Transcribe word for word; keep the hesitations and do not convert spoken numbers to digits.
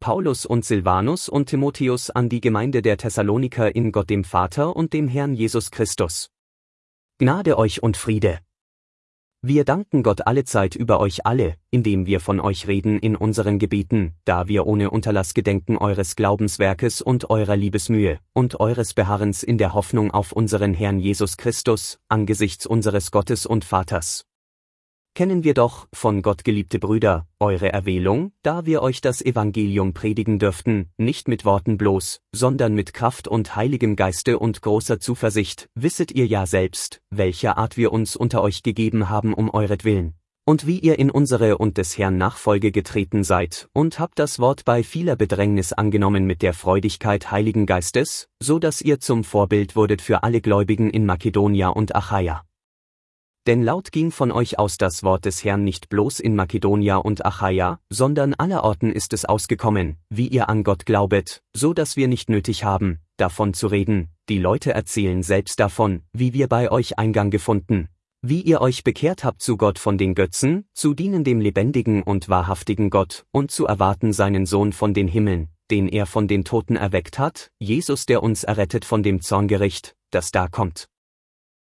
Paulus und Silvanus und Timotheus an die Gemeinde der Thessaloniker in Gott dem Vater und dem Herrn Jesus Christus. Gnade euch und Friede. Wir danken Gott allezeit über euch alle, indem wir von euch reden in unseren Gebeten, da wir ohne Unterlass gedenken eures Glaubenswerkes und eurer Liebesmühe und eures Beharrens in der Hoffnung auf unseren Herrn Jesus Christus, angesichts unseres Gottes und Vaters. Kennen wir doch, von Gott geliebte Brüder, eure Erwählung, da wir euch das Evangelium predigen dürften, nicht mit Worten bloß, sondern mit Kraft und heiligem Geiste und großer Zuversicht, wisset ihr ja selbst, welcher Art wir uns unter euch gegeben haben um euretwillen, und wie ihr in unsere und des Herrn Nachfolge getreten seid, und habt das Wort bei vieler Bedrängnis angenommen mit der Freudigkeit Heiligen Geistes, so dass ihr zum Vorbild wurdet für alle Gläubigen in Makedonia und Achaia. Denn laut ging von euch aus das Wort des Herrn nicht bloß in Makedonia und Achaia, sondern allerorten ist es ausgekommen, wie ihr an Gott glaubet, so dass wir nicht nötig haben, davon zu reden, die Leute erzählen selbst davon, wie wir bei euch Eingang gefunden, wie ihr euch bekehrt habt zu Gott von den Götzen, zu dienen dem lebendigen und wahrhaftigen Gott, und zu erwarten seinen Sohn von den Himmeln, den er von den Toten erweckt hat, Jesus, der uns errettet von dem Zorngericht, das da kommt.